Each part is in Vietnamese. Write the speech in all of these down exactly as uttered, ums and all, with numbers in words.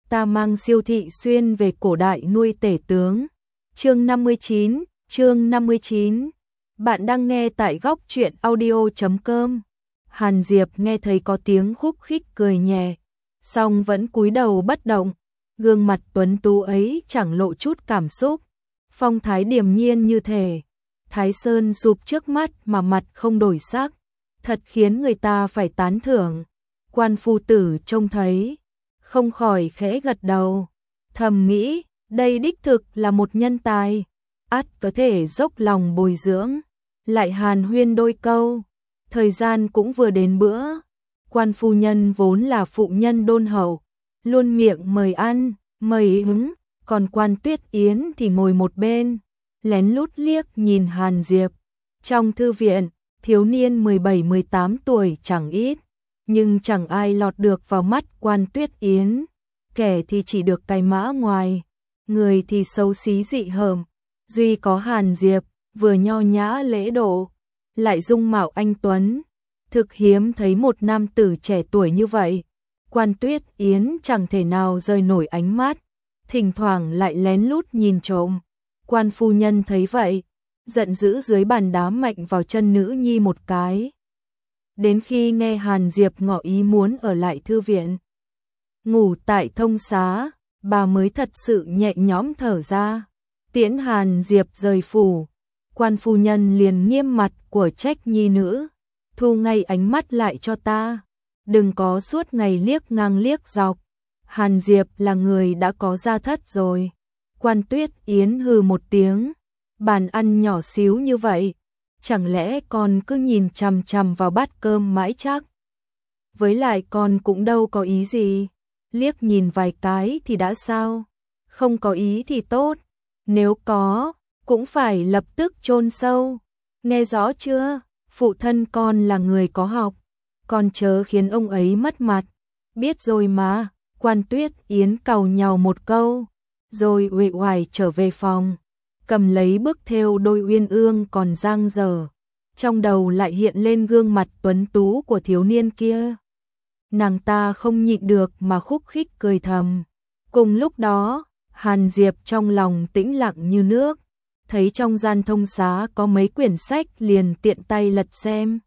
ta mang Siêu Thị Xuyên về cổ đại nuôi tể tướng. Chương năm mươi chín, chương năm mươi chín. Bạn đang nghe tại góc truyện audio chấm com. Hàn Diệp nghe thấy có tiếng khúc khích cười nhẹ, song vẫn cúi đầu bất động, gương mặt tuấn tú ấy chẳng lộ chút cảm xúc, phong thái điềm nhiên như thể Thái Sơn sụp trước mắt mà mặt không đổi sắc, thật khiến người ta phải tán thưởng. Quan phu tử trông thấy, không khỏi khẽ gật đầu, thầm nghĩ, đây đích thực là một nhân tài, ắt có thể dốc lòng bồi dưỡng. Lại hàn huyên đôi câu, thời gian cũng vừa đến bữa. Quan phu nhân vốn là phụ nhân đôn hậu, luôn miệng mời ăn, mời hứng, còn quan Tuyết Yến thì ngồi một bên, lén lút liếc nhìn Hàn Diệp. Trong thư viện, thiếu niên mười bảy mười tám tuổi chẳng ít, nhưng chẳng ai lọt được vào mắt quan Tuyết Yến, kẻ thì chỉ được cái mã ngoài, người thì xấu xí dị hợm, duy có Hàn Diệp vừa nho nhã lễ độ, lại dung mạo anh tuấn, thực hiếm thấy một nam tử trẻ tuổi như vậy. Quan Tuyết Yến chẳng thể nào rời nổi ánh mắt, thỉnh thoảng lại lén lút nhìn trộm. Quan phu nhân thấy vậy, giận dữ dưới bàn đá mạnh vào chân nữ nhi một cái. Đến khi nghe Hàn Diệp ngỏ ý muốn ở lại thư viện, ngủ tại thông xá, bà mới thật sự nhẹ nhõm thở ra. Tiễn Hàn Diệp rời phủ, quan phu nhân liền nghiêm mặt của trách nhi nữ, thu ngay ánh mắt lại cho ta, đừng có suốt ngày liếc ngang liếc dọc. Hàn Diệp là người đã có gia thất rồi. Quan Tuyết Yến hừ một tiếng, bàn ăn nhỏ xíu như vậy, chẳng lẽ con cứ nhìn chằm chằm vào bát cơm mãi chắc? Với lại con cũng đâu có ý gì, liếc nhìn vài cái thì đã sao, không có ý thì tốt, nếu có, cũng phải lập tức chôn sâu. Nghe rõ chưa? Phụ thân con là người có học, con chớ khiến ông ấy mất mặt. Biết rồi mà. Quan Tuyết Yến càu nhàu một câu, rồi uể oải trở về phòng, cầm lấy bức thêu đôi uyên ương còn dang dở, trong đầu lại hiện lên gương mặt tuấn tú của thiếu niên kia. Nàng ta không nhịn được mà khúc khích cười thầm. Cùng lúc đó, Hàn Diệp trong lòng tĩnh lặng như nước, thấy trong gian thông xá có mấy quyển sách liền tiện tay lật xem.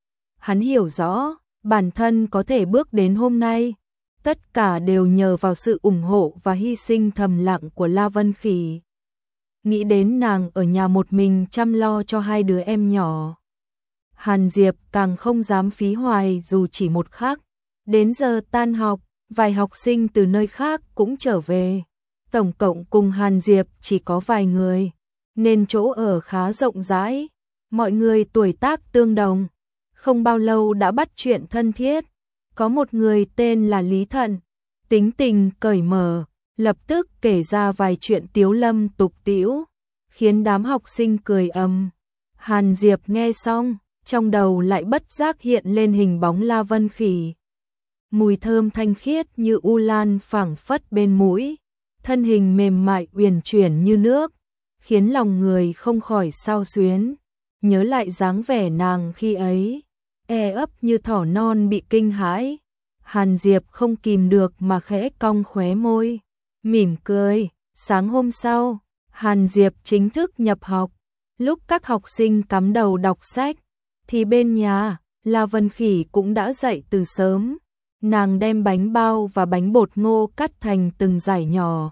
Hắn hiểu rõ, bản thân có thể bước đến hôm nay, tất cả đều nhờ vào sự ủng hộ và hy sinh thầm lặng của La Vân Khỉ. Nghĩ đến nàng ở nhà một mình chăm lo cho hai đứa em nhỏ, Hàn Diệp càng không dám phí hoài dù chỉ một khắc. Đến giờ tan học, vài học sinh từ nơi khác cũng trở về. Tổng cộng cùng Hàn Diệp chỉ có vài người, nên chỗ ở khá rộng rãi. Mọi người tuổi tác tương đồng, không bao lâu đã bắt chuyện thân thiết. Có một người tên là Lý Thận, tính tình cởi mở, lập tức kể ra vài chuyện tiếu lâm tục tĩu, khiến đám học sinh cười ầm. Hàn Diệp nghe xong, trong đầu lại bất giác hiện lên hình bóng La Vân Khỉ. Mùi thơm thanh khiết như u lan phảng phất bên mũi, thân hình mềm mại uyển chuyển như nước, khiến lòng người không khỏi xao xuyến. Nhớ lại dáng vẻ nàng khi ấy, e ấp như thỏ non bị kinh hãi, Hàn Diệp không kìm được mà khẽ cong khóe môi, mỉm cười. Sáng hôm sau, Hàn Diệp chính thức nhập học. Lúc các học sinh cắm đầu đọc sách, thì bên nhà, La Vân Khỉ cũng đã dậy từ sớm. Nàng đem bánh bao và bánh bột ngô cắt thành từng dải nhỏ,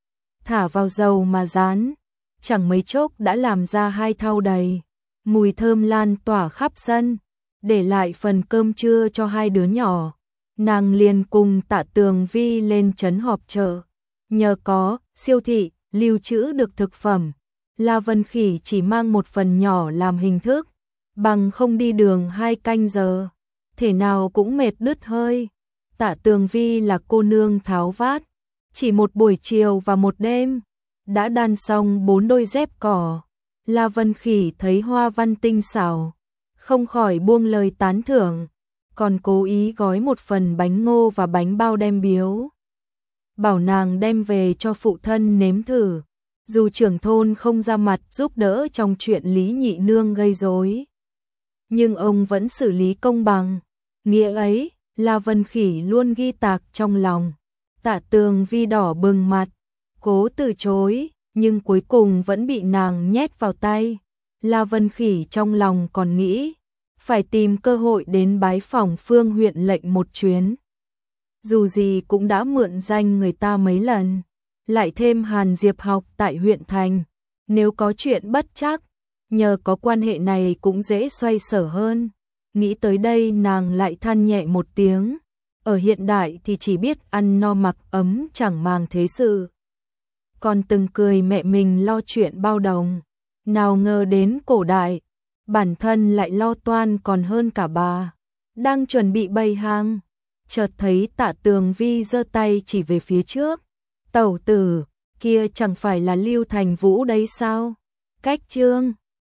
thả vào dầu mà rán, chẳng mấy chốc đã làm ra hai thau đầy, mùi thơm lan tỏa khắp sân. Để lại phần cơm trưa cho hai đứa nhỏ, nàng liền cùng Tạ Tường Vi lên trấn họp chợ. Nhờ có siêu thị lưu trữ được thực phẩm, La Vân Khỉ chỉ mang một phần nhỏ làm hình thức, bằng không đi đường hai canh giờ, thể nào cũng mệt đứt hơi. Tạ Tường Vi là cô nương tháo vát, chỉ một buổi chiều và một đêm, đã đan xong bốn đôi dép cỏ. La Vân Khỉ thấy hoa văn tinh xảo, không khỏi buông lời tán thưởng, còn cố ý gói một phần bánh ngô và bánh bao đem biếu, bảo nàng đem về cho phụ thân nếm thử. Dù trưởng thôn không ra mặt giúp đỡ trong chuyện Lý Nhị Nương gây rối, nhưng ông vẫn xử lý công bằng. Nghĩa ấy, La Vân Khỉ luôn ghi tạc trong lòng. Tạ Tường Vi đỏ bừng mặt, cố từ chối, nhưng cuối cùng vẫn bị nàng nhét vào tay. La Vân Khỉ trong lòng còn nghĩ, phải tìm cơ hội đến bái phỏng Phương huyện lệnh một chuyến. Dù gì cũng đã mượn danh người ta mấy lần, lại thêm Hàn Diệp học tại huyện thành, nếu có chuyện bất trắc, nhờ có quan hệ này cũng dễ xoay sở hơn. Nghĩ tới đây nàng lại than nhẹ một tiếng, ở hiện đại thì chỉ biết ăn no mặc ấm chẳng màng thế sự. Còn từng cười mẹ mình lo chuyện bao đồng, nào ngờ đến cổ đại, bản thân lại lo toan còn hơn cả bà. Đang chuẩn bị bày hàng, chợt thấy Tạ Tường Vi giơ tay chỉ về phía trước. Tẩu tử, kia chẳng phải là Lưu Thành Vũ đấy sao? Cách Trương